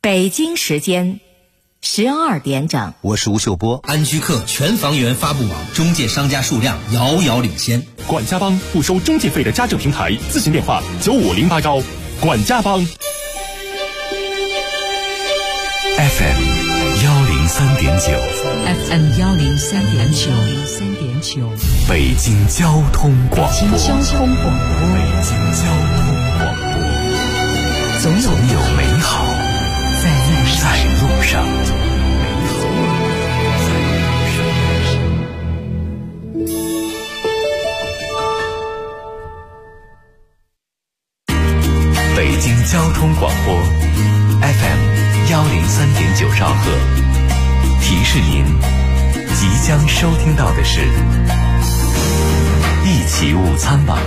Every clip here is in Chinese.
北京时间12点整。 我是吴秀波。 安居客全房源发布网中介商家数量遥遥领先。 管家帮不收中介费的家政平台，咨询电话9508招。管家帮。 FM 103.9 FM 103.9 北京交通广播。 北京交通广播，总有美好在路上。 北京交通广播 FM 103.9兆赫，提示您即将收听到的是一起午餐吧。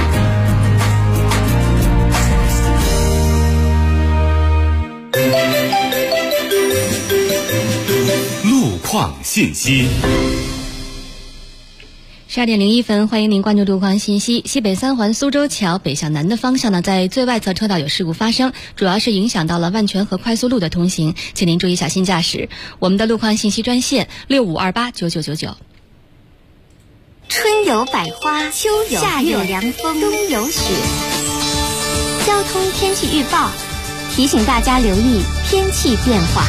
路况信息。 12点01分，欢迎您关注路况信息。西北三环苏州桥北向南的方向呢，在最外侧车道有事故发生，主要是影响到了万泉和快速路的通行，请您注意小心驾驶。我们的路况信息专线65289999。 春有百花，秋有夏有凉风，冬有雪。交通天气预报提醒大家留意天气变化。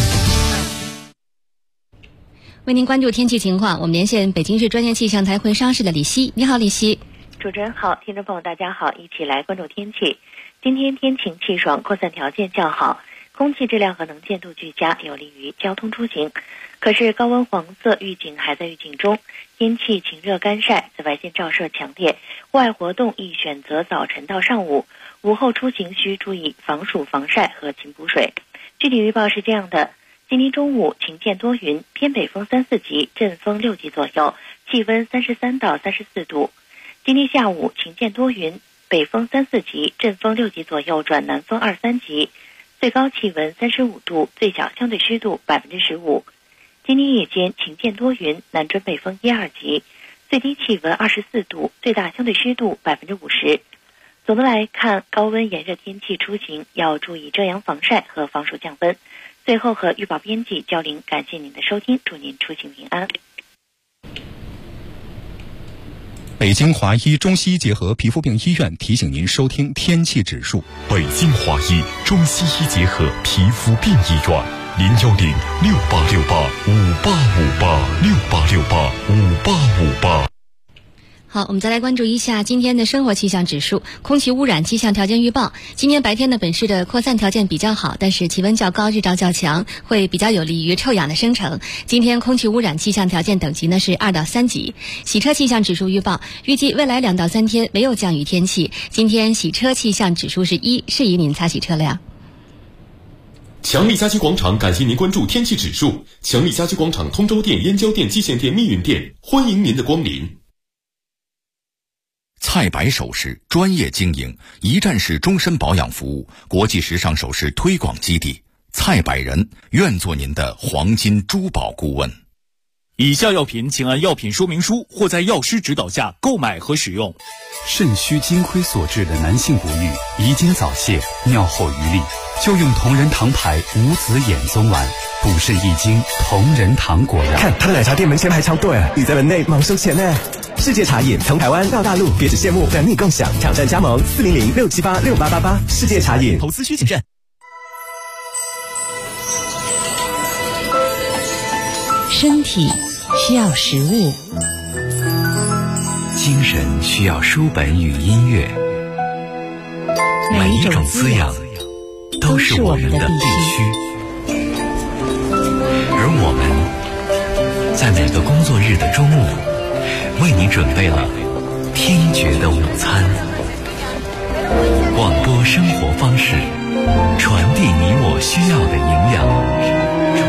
为您关注天气情况，我们连线北京市专业气象台会商室的李希。你好，李希。 主持人好，听众朋友大家好，一起来关注天气。今天天晴气爽，扩散条件较好，空气质量和能见度俱佳，有利于交通出行。可是高温黄色预警还在预警中，天气晴热干晒，紫外线照射强烈，户外活动宜选择早晨到上午，午后出行需注意防暑防晒和勤补水。具体预报是这样的：今天中午晴间多云，偏北风3、4级，阵风6级左右，气温33到34度。今天下午晴间多云，北风3、4级，阵风6级左右转南风2、3级，最高气温35度，最小相对湿度15%。今天夜间晴间多云，南转北风1、2级，最低气温24度，最大相对湿度50%。总的来看，高温炎热天气出行要注意遮阳防晒和防暑降温。最后和预报编辑交流，感谢您的收听，祝您出行平安。 北京华医中西医结合皮肤病医院提醒您收听天气指数。 北京华医中西医结合皮肤病医院，01068685858，68685858。 好，我们再来关注一下今天的生活气象指数。空气污染气象条件预报，今天白天呢，本市的扩散条件比较好，但是气温较高，日照较强，会比较有利于臭氧的生成。今天空气污染气象条件等级呢是2到3级。洗车气象指数预报，预计未来2到3天没有降雨天气。今天洗车气象指数是1，适宜您擦洗车辆。 强力家居广场感谢您关注天气指数。强力家居广场通州店、燕郊店、蓟县店、密云店，欢迎您的光临。 蔡白首饰专业经营，一站式终身保养服务，国际时尚首饰推广基地。蔡百人愿做您的黄金珠宝顾问。 以下药品请按药品说明书或在药师指导下购买和使用。 肾虚金亏所致的男性不育、遗精早泄、尿后余力，就用同仁堂牌无籽眼松丸，补肾益精，同仁堂果然。 看他的奶茶店门前排长队，你在门内忙收钱呢。世界茶饮从台湾到大陆，别只羡慕，等你共享，挑战加盟400-678-6888。世界茶饮， 投资需谨慎。 身体需要食物， 精神需要书本与音乐，每一种滋养都是我们的必须。而我们在每个工作日的中午，为你准备了听觉的午餐。广播生活方式，传递你我需要的营养。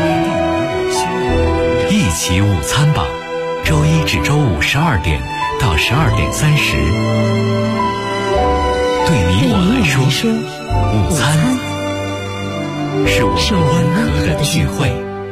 一起午餐吧，周一至周五12点到12点30。对你我来说，午餐是我们温和的聚会。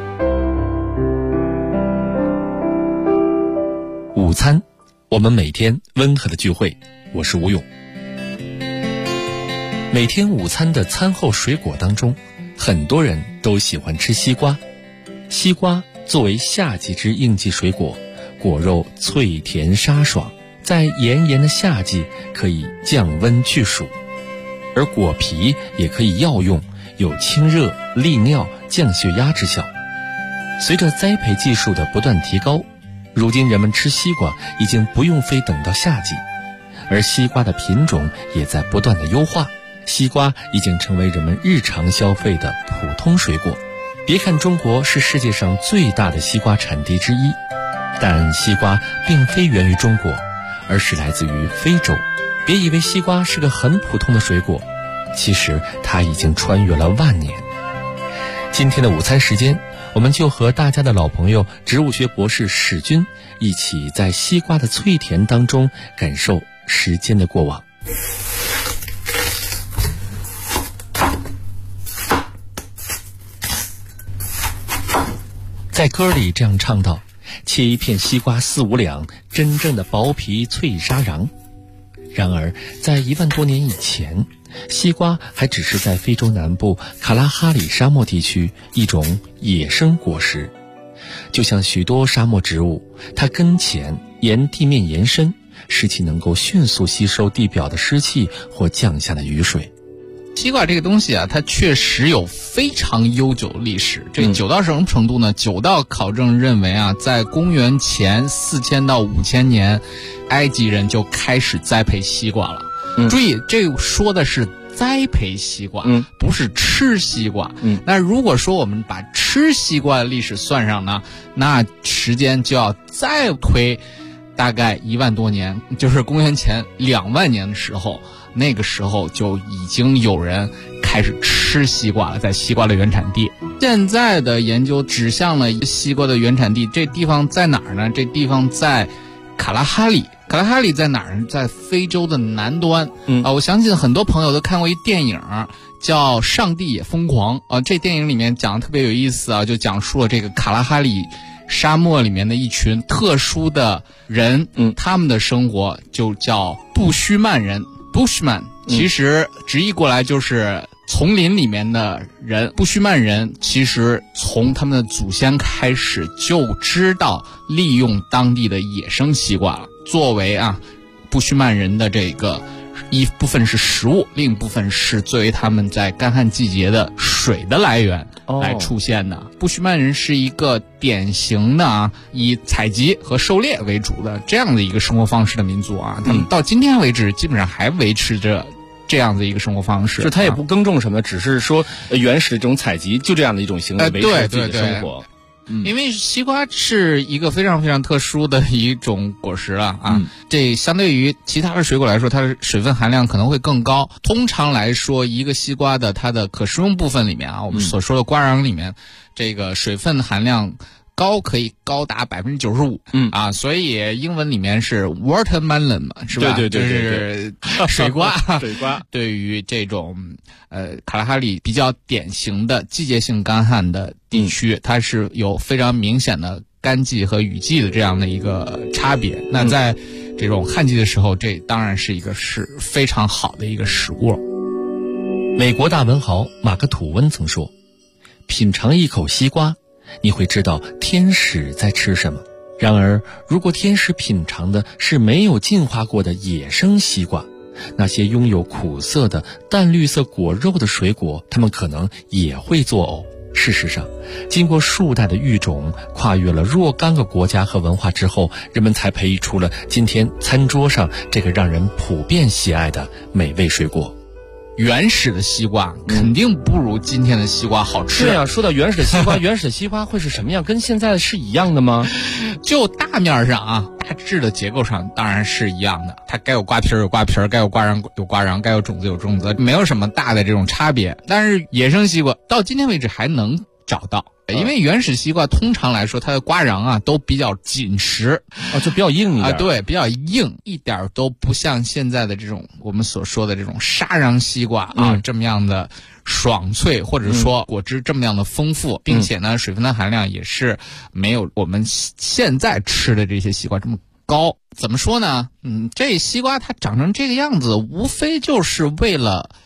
午餐，我们每天温和的聚会。我是吴勇。每天午餐的餐后水果当中， 很多人都喜欢吃西瓜。西瓜作为夏季之应季水果，果肉脆甜沙爽，在炎炎的夏季可以降温去暑，而果皮也可以药用，有清热利尿降血压之效。随着栽培技术的不断提高，如今人们吃西瓜已经不用非等到夏季，而西瓜的品种也在不断的优化，西瓜已经成为人们日常消费的普通水果。别看中国是世界上最大的西瓜产地之一，但西瓜并非源于中国，而是来自于非洲。别以为西瓜是个很普通的水果，其实它已经穿越了万年。今天的午餐时间，我们就和大家的老朋友植物学博士史军一起在西瓜的脆甜当中感受时间的过往。在歌里这样唱道：切一片西瓜4、5两，真正的薄皮脆沙瓤。然而在1万多年以前，西瓜还只是在非洲南部卡拉哈里沙漠地区一种野生果实。就像许多沙漠植物，它根浅，沿地面延伸，使其能够迅速吸收地表的湿气或降下的雨水。 西瓜这个东西啊，它确实有非常悠久的历史。这久到什么程度呢？久到考证认为啊，在公元前4000到5000年，埃及人就开始栽培西瓜了。注意，这说的是栽培西瓜，不是吃西瓜。那如果说我们把吃西瓜的历史算上呢，那时间就要再推大概1万多年，就是公元前2万年的时候。那个时候就已经有人开始吃西瓜了，在西瓜的原产地。现在的研究指向了西瓜的原产地，这地方在哪儿呢？这地方在卡拉哈里。卡拉哈里在哪儿？在非洲的南端。我相信很多朋友都看过一电影叫《上帝也疯狂》这电影里面讲的特别有意思啊，就讲述了这个卡拉哈里沙漠里面的一群特殊的人，他们的生活就叫布须曼人。Bushman 其实直译过来就是丛林里面的人。布须曼人其实从他们的祖先开始就知道利用当地的野生西瓜了，作为布须曼人的这个一部分是食物，另一部分是作为他们在干旱季节的水的来源来出现的。布须曼人是一个典型的以采集和狩猎为主的这样的一个生活方式的民族啊，他们到今天为止基本上还维持着这样的一个生活方式， 就他也不耕种什么，只是说原始的这种采集，就这样的一种行为维持自己的生活。 因为西瓜是一个非常非常特殊的一种果实了这相对于其他的水果来说，它的水分含量可能会更高。通常来说，一个西瓜的它的可食用部分里面我们所说的瓜瓤里面，这个水分含量高可以高达95%，所以英文里面是 watermelon 嘛，是吧？对，就是水瓜。 水瓜对于这种卡拉哈里比较典型的季节性干旱的地区，它是有非常明显的干季和雨季的这样的一个差别。那在这种旱季的时候，这当然是非常好的一个食物。 美国大文豪马克·吐温曾说：“品尝一口西瓜，你会知道天使在吃什么。”然而，如果天使品尝的是没有进化过的野生西瓜，那些拥有苦涩的淡绿色果肉的水果，它们可能也会作呕。事实上，经过数代的育种，跨越了若干个国家和文化之后，人们才培育出了今天餐桌上这个让人普遍喜爱的美味水果。 原始的西瓜肯定不如今天的西瓜好吃。 对啊，说到原始的西瓜，原始的西瓜会是什么样？跟现在的是一样的吗？ 就大面上大致的结构上当然是一样的，它该有瓜皮有瓜皮，该有瓜瓤有瓜瓤，该有种子有种子，没有什么大的这种差别。但是野生西瓜到今天为止还能找到。因为原始西瓜通常来说它的瓜瓤都比较紧实就比较硬一点对，比较硬，一点都不像现在的这种我们所说的这种沙瓤西瓜这么样的爽脆，或者说果汁这么样的丰富，并且呢水分的含量也是没有我们现在吃的这些西瓜这么高。怎么说呢？这西瓜它长成这个样子，无非就是为了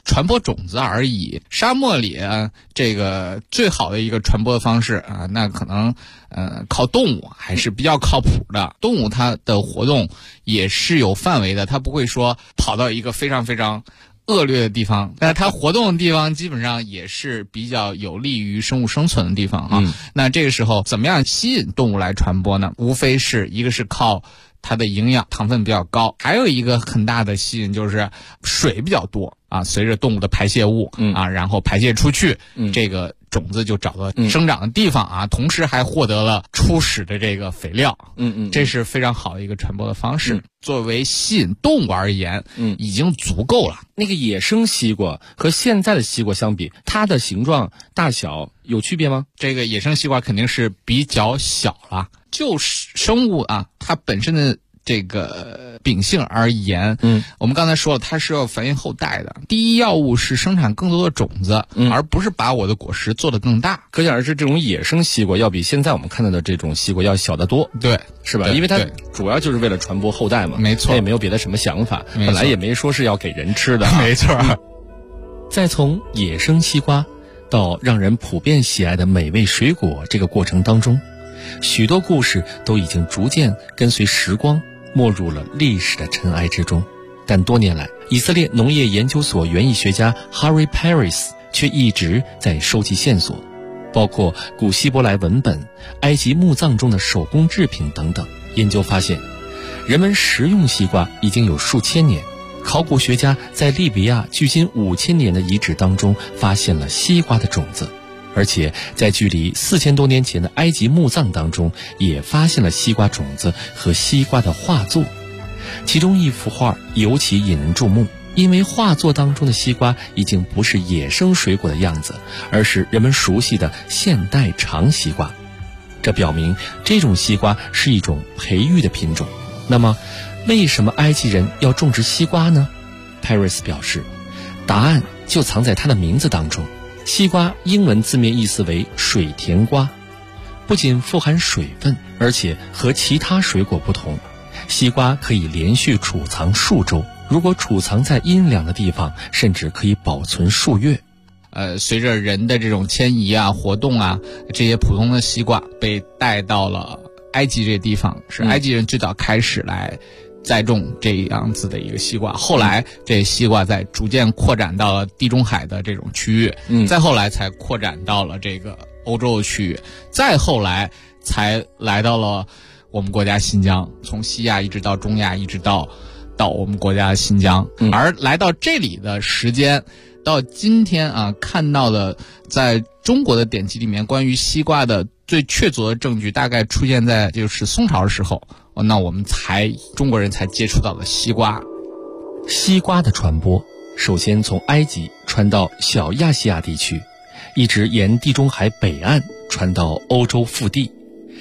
传播种子而已。沙漠里这个最好的一个传播的方式啊，那可能靠动物还是比较靠谱的。动物它的活动也是有范围的，它不会说跑到一个非常非常恶劣的地方，但是它活动的地方基本上也是比较有利于生物生存的地方啊。那这个时候怎么样吸引动物来传播呢？无非是一个是靠它的营养糖分比较高，还有一个很大的吸引就是水比较多啊，随着动物的排泄物然后排泄出去，这个种子就找到生长的地方啊，同时还获得了初始的这个肥料，这是非常好的一个传播的方式。作为吸引动物而言，已经足够了。 那个野生西瓜和现在的西瓜相比，它的形状大小有区别吗？ 这个野生西瓜肯定是比较小了。就生物啊，它本身的这个秉性而言，我们刚才说了，它是要繁衍后代的。第一要务是生产更多的种子，而不是把我的果实做得更大。 可想而知，这种野生西瓜要比现在我们看到的这种西瓜要小得多， 对， 是吧？因为它主要就是为了传播后代嘛， 没错， 它也没有别的什么想法，本来也没说是要给人吃的， 没错。 再从野生西瓜到让人普遍喜爱的美味水果这个过程当中，许多故事都已经逐渐跟随时光没入了历史的尘埃之中，但多年来，以色列农业研究所园艺学家 Harry Paris 却一直在收集线索，包括古希伯来文本、埃及墓葬中的手工制品等等。研究发现，人们食用西瓜已经有数千年。考古学家在利比亚距今5000年的遗址当中发现了西瓜的种子，而且在距离4000多年前的埃及墓葬当中也发现了西瓜种子和西瓜的画作。其中一幅画尤其引人注目，因为画作当中的西瓜已经不是野生水果的样子，而是人们熟悉的现代长西瓜。这表明这种西瓜是一种培育的品种。那么为什么埃及人要种植西瓜呢？ Paris 表示，答案就藏在它的名字当中。西瓜英文字面意思为水甜瓜，不仅富含水分，而且和其他水果不同，西瓜可以连续储藏数周，如果储藏在阴凉的地方，甚至可以保存数月。 随着人的这种迁移啊、活动啊，这些普通的西瓜被带到了埃及这个地方，是埃及人最早开始来栽种这样子的一个西瓜，后来这西瓜在逐渐扩展到了地中海的这种区域，再后来才扩展到了这个欧洲的区域，再后来才来到了我们国家新疆，从西亚一直到中亚，一直到我们国家的新疆，而来到这里的时间到今天啊，看到的在中国的典籍里面关于西瓜的最确凿的证据，大概出现在就是宋朝的时候，那我们中国人才接触到了西瓜。 西瓜的传播首先从埃及传到小亚细亚地区，一直沿地中海北岸传到欧洲腹地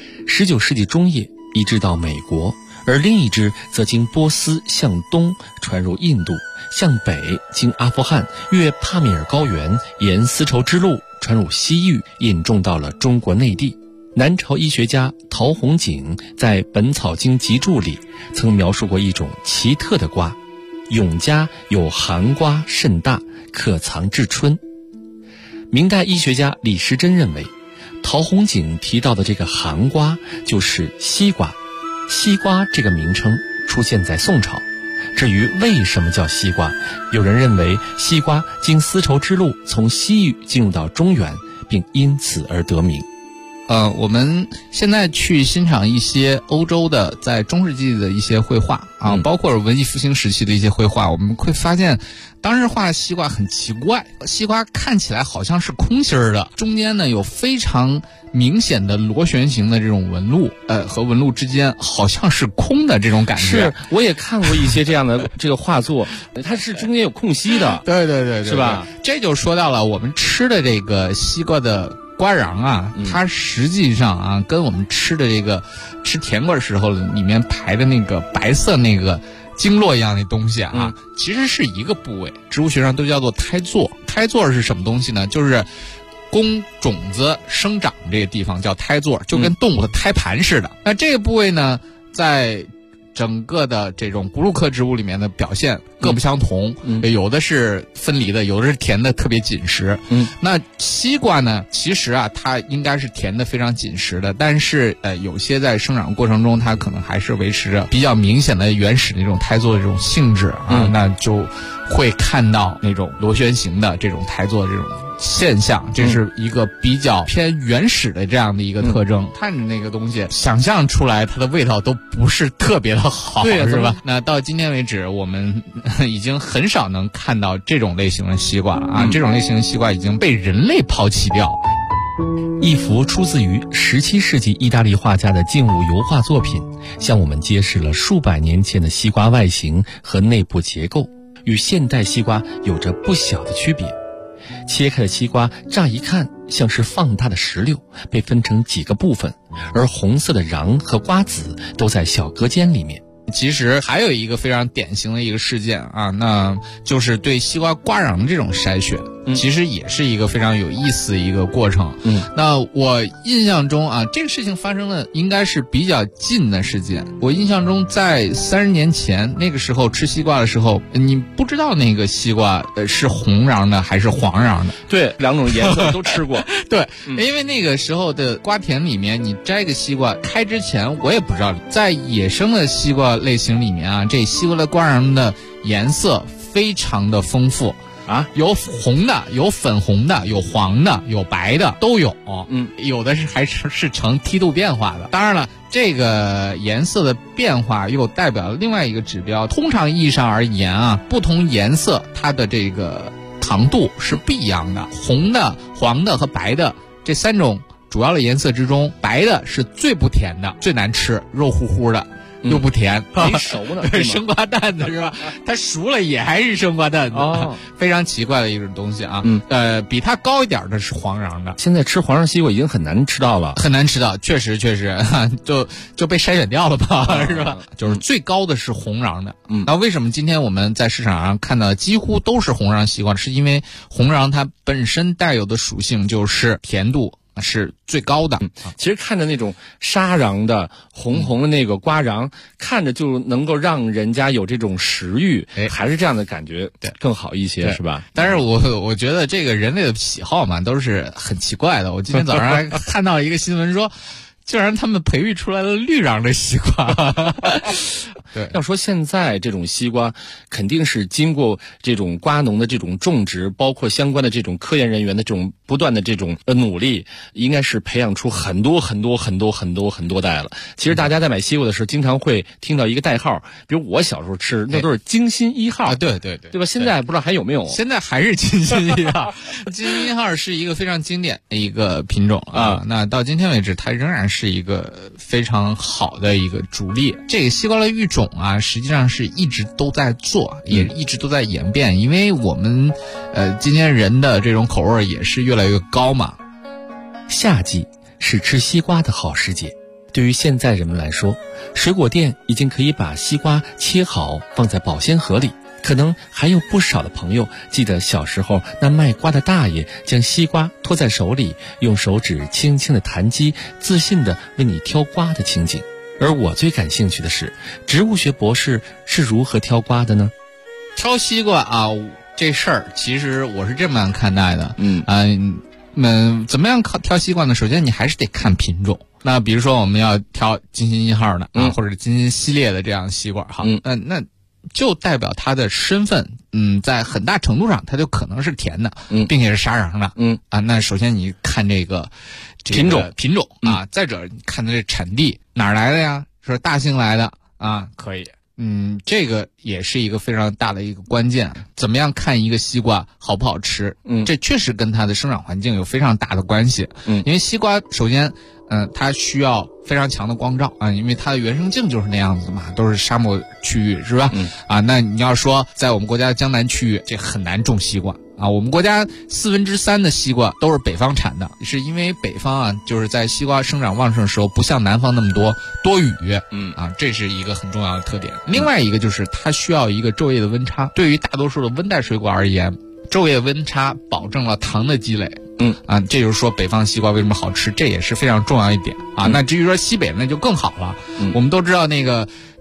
，19世纪中叶移植到美国，而另一支则经波斯向东传入印度，向北经阿富汗越帕米尔高原，沿丝绸之路传入西域，引种到了中国内地。南朝医学家陶弘景在《本草经集注》里曾描述过一种奇特的瓜，永嘉有寒瓜甚大，可藏至春。明代医学家李时珍认为，陶弘景提到的这个寒瓜就是西瓜。西瓜这个名称出现在宋朝。至于为什么叫西瓜，有人认为西瓜经丝绸之路从西域进入到中原，并因此而得名。 我们现在去欣赏一些欧洲的在中世纪的一些绘画啊，包括文艺复兴时期的一些绘画，我们会发现当时画的西瓜很奇怪，西瓜看起来好像是空心儿的，中间呢有非常明显的螺旋形的这种纹路，和纹路之间好像是空的这种感觉。 是，我也看过一些这样的这个画作，它是中间有空隙的。 对对对， 是吧？ 这就说到了我们吃的这个西瓜的瓜瓤啊，它实际上啊，跟我们吃的这个吃甜瓜的时候里面排的那个白色那个经络一样的东西啊，其实是一个部位，植物学上都叫做胎座。胎座是什么东西呢？就是供种子生长这个地方叫胎座，就跟动物的胎盘似的。那这个部位呢，在整个的这种哺乳科植物里面的表现各不相同，有的是分离的，有的是甜的特别紧实。那西瓜呢，其实啊它应该是甜的非常紧实的，但是有些在生长过程中它可能还是维持着比较明显的原始的这种胎座的这种性质啊，那就会看到那种螺旋形的这种胎座的这种现象，这是一个比较偏原始的这样的一个特征。看着那个东西，想象出来它的味道都不是特别的好， 对， 是吧？那到今天为止，我们已经很少能看到这种类型的西瓜了啊！这种类型的西瓜已经被人类抛弃掉。 一幅出自于17世纪意大利画家的静物油画作品，向我们揭示了数百年前的西瓜外形和内部结构与现代西瓜有着不小的区别。切开的西瓜乍一看像是放大的石榴，被分成几个部分，而红色的瓤和瓜子都在小隔间里面。 其实还有一个非常典型的一个事件啊，那就是对西瓜瓜瓤这种筛选，其实也是一个非常有意思的一个过程。那我印象中啊，这个事情发生的应该是比较近的事件。我印象中在30年前，那个时候吃西瓜的时候，你不知道那个西瓜是红瓤的还是黄瓤的。 对，两种颜色都吃过。 对，因为那个时候的瓜田里面，你摘个西瓜开之前，我也不知道，在野生的西瓜类型里面啊，这西瓜的瓜瓤的颜色非常的丰富啊，有红的，有粉红的，有黄的，有白的，都有。有的还是呈梯度变化的。当然了，这个颜色的变化又代表了另外一个指标。通常意义上而言啊，不同颜色它的这个糖度是不一样的。红的、黄的和白的这3种主要的颜色之中，白的是最不甜的，最难吃，肉乎乎的。又不甜， 没熟呢， 生瓜蛋子是吧？它熟了也还是生瓜蛋子，非常奇怪的一种东西啊。比它高一点的是黄瓤的。 现在吃黄瓤西瓜已经很难吃到了， 很难吃到，确实就被筛选掉了吧，是吧？就是最高的是红瓤的。那为什么今天我们在市场上看到几乎都是红瓤西瓜？是因为红瓤它本身带有的属性就是甜度是最高的。 其实看着那种沙瓤的红红的那个瓜瓤，看着就能够让人家有这种食欲，还是这样的感觉更好一些，是吧？ 但是我觉得这个人类的喜好嘛，都是很奇怪的。我今天早上还看到一个新闻说，竟然他们培育出来了绿瓤的西瓜。 对，要说现在这种西瓜肯定是经过这种瓜农的这种种植，包括相关的这种科研人员的这种不断的这种努力，应该是培养出很多代了。其实大家在买西瓜的时候经常会听到一个代号，比如我小时候吃那都是京新1号。 对吧？现在不知道还有没有？ 现在还是京新1号。京新1号是一个非常经典的一个品种啊。那到今天为止，它仍然是一个非常好的一个主力。这个西瓜的育种啊，实际上是一直都在做，也一直都在演变，因为我们今天人的这种口味也是越来越高嘛。 夏季是吃西瓜的好时节，对于现在人们来说，水果店已经可以把西瓜切好放在保鲜盒里。可能还有不少的朋友记得小时候那卖瓜的大爷将西瓜托在手里，用手指轻轻地弹击，自信地为你挑瓜的情景。而我最感兴趣的是，植物学博士是如何挑瓜的呢？ 挑西瓜啊，这事儿其实我是这么样看待的。怎么样挑西瓜呢？首先你还是得看品种。那比如说我们要挑京新1号的啊，或者京新系列的这样西瓜哈，那就代表它的身份，在很大程度上它就可能是甜的，并且是沙瓤的，那首先你看这个品种啊，再者看它这产地哪儿来的呀？是大兴来的啊，可以。这个也是一个非常大的一个关键。怎么样看一个西瓜好不好吃？这确实跟它的生长环境有非常大的关系。因为西瓜首先，它需要非常强的光照啊，因为它的原生境就是那样子嘛，都是沙漠区域，是吧？那你要说在我们国家的江南区域，这很难种西瓜啊。我们国家3/4的西瓜都是北方产的，是因为北方啊，就是在西瓜生长旺盛的时候，不像南方那么多雨，这是一个很重要的特点。另外一个就是它需要一个昼夜的温差，对于大多数的温带水果而言，昼夜温差保证了糖的积累。这就是说北方西瓜为什么好吃，这也是非常重要一点啊。那至于说西北那就更好了。我们都知道那个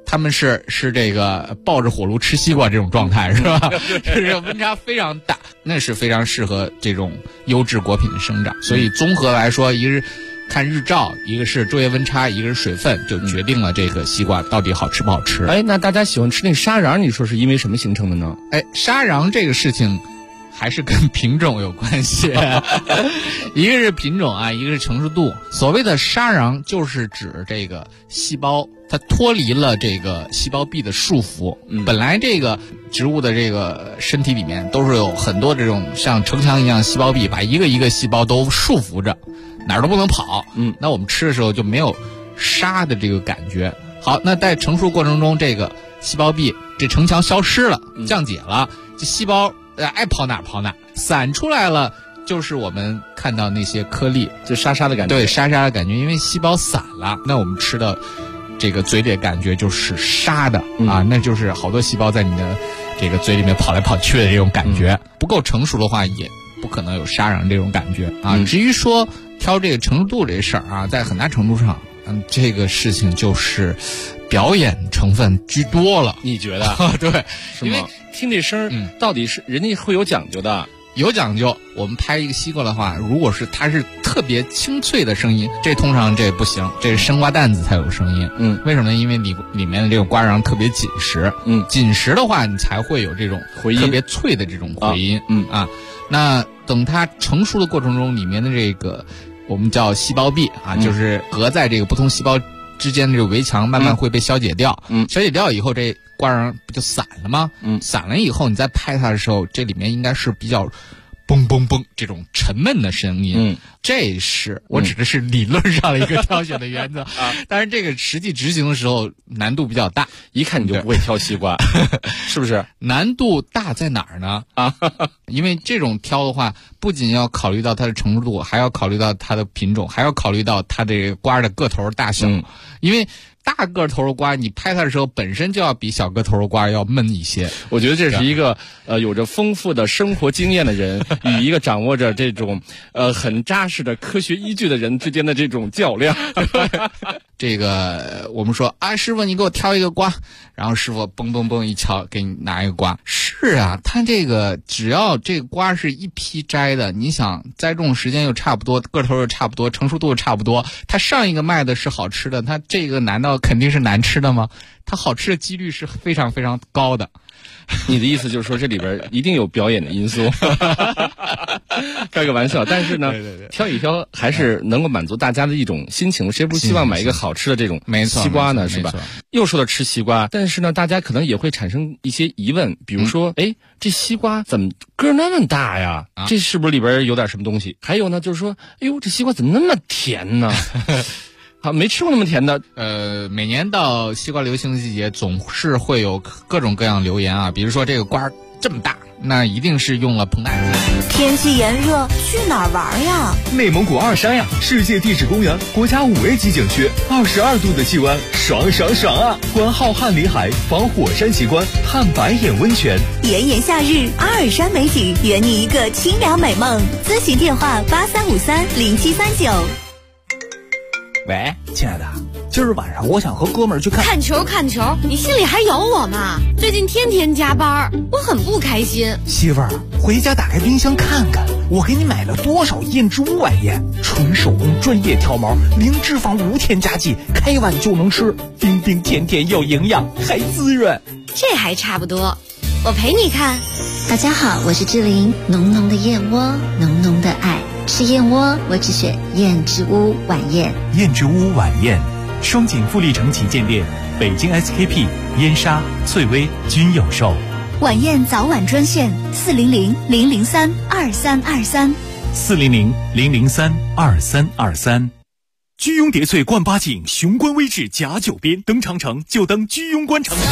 他们是这个抱着火炉吃西瓜这种状态是吧？这温差非常大，那是非常适合这种优质果品的生长。所以综合来说，一个是看日照，一个是昼夜温差，一个是水分，就决定了这个西瓜到底好吃不好吃。 那大家喜欢吃那沙瓤，你说是因为什么形成的呢？ 沙瓤这个事情还是跟品种有关系，一个是品种啊，一个是成熟度。所谓的沙瓤就是指这个细胞它脱离了这个细胞壁的束缚。本来这个植物的这个身体里面都是有很多这种像城墙一样细胞壁，把一个一个细胞都束缚着，哪儿都不能跑。那我们吃的时候就没有沙的这个感觉。好，那在成熟过程中，这个细胞壁这城墙消失了，降解了，这细胞爱跑哪跑哪，散出来了，就是我们看到那些颗粒， 就沙沙的感觉。 对，沙沙的感觉，因为细胞散了，那我们吃的这个嘴里的感觉就是沙的啊，那就是好多细胞在你的这个嘴里面跑来跑去的这种感觉。不够成熟的话，也不可能有沙瓤这种感觉啊。至于说挑这个成熟度这事儿啊，在很大程度上，这个事情就是表演成分居多了。 你觉得？ 对， 因为听这声到底是人家会有讲究的。 有讲究。我们拍一个西瓜的话，如果是它是特别清脆的声音，这通常这不行，这是生瓜蛋子才有声音。为什么呢？因为里面的这个瓜瓤特别紧实。紧实的话，你才会有这种回音， 特别脆的这种回音。那等它成熟的过程中，里面的这个我们叫细胞壁啊，就是隔在这个不同细胞之间的这个围墙慢慢会被消解掉。消解掉以后，这瓜瓤不就散了吗？散了以后，你再拍它的时候，这里面应该是比较嘣嘣嘣这种沉闷的声音。这是我指的是理论上的一个挑选的原则当然这个实际执行的时候难度比较大， 一看你就不会挑西瓜是不是？ 难度大在哪儿呢？因为这种挑的话，不仅要考虑到它的成熟度，还要考虑到它的品种，还要考虑到它这个瓜的个头大小。因为大个头的瓜，你拍它的时候本身就要比小个头的瓜要闷一些。 我觉得这是一个有着丰富的生活经验的人与一个掌握着这种很扎实的科学依据的人之间的这种较量。 这个我们说啊，师傅你给我挑一个瓜，然后师傅嘣嘣嘣一敲给你拿一个瓜。是啊，他这个只要这个瓜是一批摘的，你想栽种时间又差不多，个头又差不多，成熟度又差不多，他上一个卖的是好吃的，他这个难道肯定是难吃的吗？它好吃的几率是非常非常高的。 你的意思就是说这里边一定有表演的因素开个玩笑，但是呢挑一挑还是能够满足大家的一种心情，谁不希望买一个好吃的这种西瓜呢？是吧？又说到吃西瓜，但是呢大家可能也会产生一些疑问，比如说这西瓜怎么个那么大呀？这是不是里边有点什么东西？还有呢就是说这西瓜怎么那么甜呢？好，没吃过那么甜的。 每年到西瓜流行的季节，总是会有各种各样留言啊。比如说这个瓜这么大，那一定是用了膨大剂。 天气炎热，去哪儿玩呀？ 内蒙古二山呀，世界地质公园，国家5A 级景区，22度的气温，爽爽爽啊！观浩瀚林海，访火山奇观，探白眼温泉。 炎炎夏日，阿尔山美景，圆你一个清凉美梦。咨询电话83530739。 喂，亲爱的，今儿晚上我想和哥们儿去看球。你心里还有我吗？最近天天加班，我很不开心。 媳妇儿，回家打开冰箱看看，我给你买了多少燕之屋晚宴，纯手工专业挑毛，零脂肪无添加剂，开碗就能吃，冰冰甜甜有营养，还滋润。 这还差不多，我陪你看。 大家好，我是志玲，浓浓的燕窝，浓浓的爱。吃燕窝，我只选燕之屋晚宴。 燕之屋晚宴，双井富力城旗舰店、北京 SKP、燕莎、翠微均有售。 晚宴早晚专线400-003-2323。 400-003-2323。居庸叠翠冠八景，雄关微志甲9边，登长城就登居庸关长城。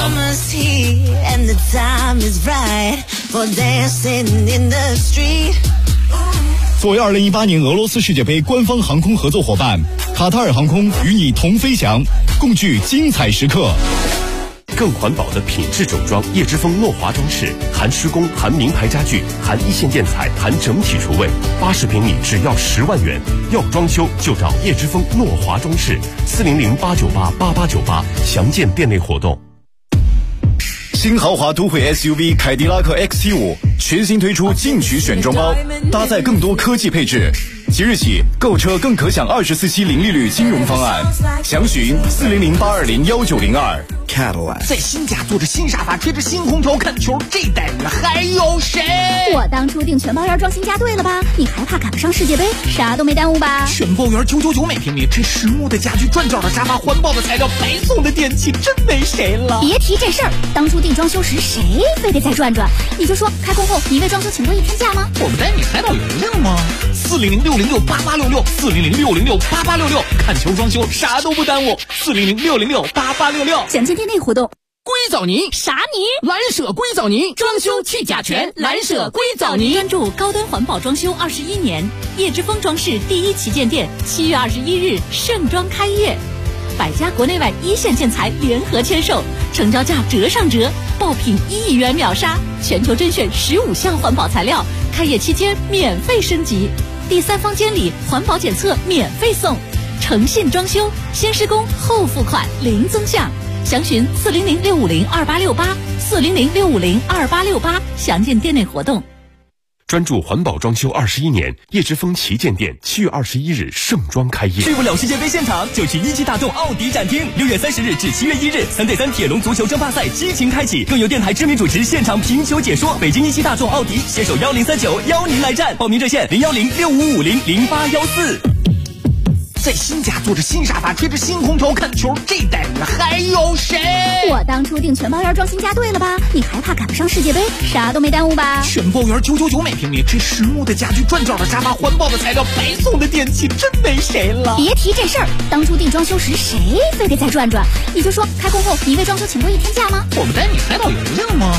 作为2018年俄罗斯世界杯官方航空合作伙伴，卡塔尔航空与你同飞翔，共聚精彩时刻。 更环保的品质整装，叶之峰诺华装饰，含施工，含名牌家具，含一线建材，含整体厨卫，80平米只要10万元。要装修就找叶之峰诺华装饰，400-898-8898，详见店内活动。 新豪华都会 SUV 凯迪拉克 XT5 全新推出进取选装包，搭载更多科技配置。即日起购车更可享24期零利率金融方案，详询400-820-1902。 Cadillac 在新家坐着新沙发，吹着新空调看球，这待遇还有谁？ 我当初订全包园装新家对了吧？你还怕赶不上世界杯？啥都没耽误吧？ 全包园999每平米，这实木的家具、转角的沙发、环保的材料、白送的电器，真没谁了。 别提这事儿，当初订装修时谁非得再转转？你就说开工后你为装修请过一天假吗？ 我们带你海岛游令吗？400-606-8866，400-606-8866，看球装修啥都不耽误。400-606-8866， 详见店内活动。 硅藻泥啥泥？ 蓝舍硅藻泥，装修去甲醛，蓝舍硅藻泥。 专注高端环保装修21年，叶之峰装饰第一旗舰店7月21日盛装开业，100家国内外一线建材联合签售，成交价折上折，爆品1亿元秒杀，全球甄选15项环保材料，开业期间免费升级，第3方监理环保检测免费送，诚信装修，先施工后付款零增项。详询400-650-2868，400-650-2868，详见店内活动。 专注环保装修21年，叶之峰旗舰店7月21日盛装开业。 去不了世界杯现场，就去17大众奥迪展厅。6月30日至7月1日，3对3铁龙足球争霸赛激情开启，更有电台知名主持现场评球解说。北京17大众奥迪携手1039邀您来战，报名热线010-6550-0814。 在新家坐着新沙发，吹着新空调看球，这待遇还有谁？ 我当初订全包园装新家对了吧？你还怕赶不上世界杯？啥都没耽误吧？ 全包园999每平米，这实木的家具、转角的沙发、环保的材料、白送的电器，真没谁了。 别提这事儿，当初订装修时谁非得再转转？你就说开工后你为装修请过一天假吗？ 我们带你海岛游令吗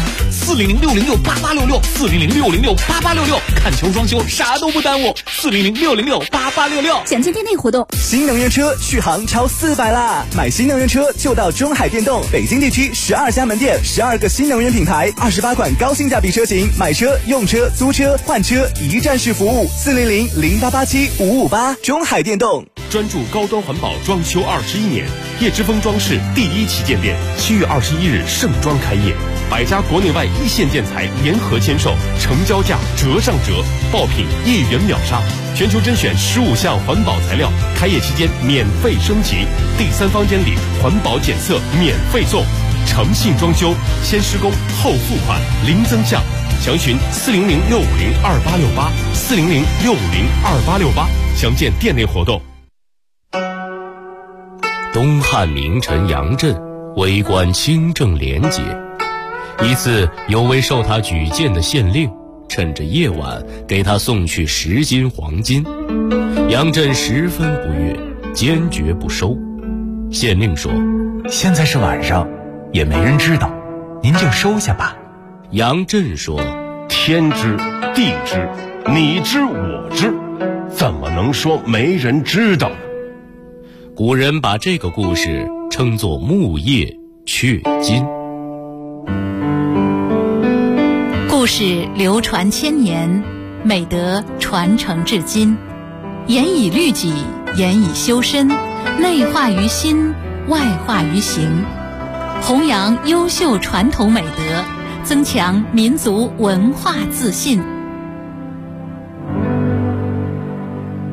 ？400-606-8866，400-650-8866，看球装修啥都不耽误。400-606-8866， 详见店内活动。 新能源车续航超400啦！买新能源车就到中海电动，北京地区12家门店，12个新能源品牌，28款高性价比车型，买车、用车、租车、换车一站式服务，400-0887-558，中海电动。 专注高端环保装修21年，叶之峰装饰第一旗舰店7月21日盛装开业，100家国内外一线建材联合签售，成交价折上折，爆品1亿元秒杀，全球甄选15项环保材料，开业期间免费升级，第3方监理环保检测免费送，诚信装修，先施工后付款零增项，详询400-650-2868，400-650-2868，详见店内活动。 东汉名臣杨震为官清正廉洁，一次有位受他举荐的县令趁着夜晚给他送去10斤黄金，杨震十分不悦，坚决不收。县令说： 现在是晚上，也没人知道，您就收下吧。 杨震说： 天知地知，你知我知，怎么能说没人知道呢？ 古人把这个故事称作木叶雀金。 故事流传千年，美德传承至今，严以律己，严以修身，内化于心，外化于行，弘扬优秀传统美德，增强民族文化自信。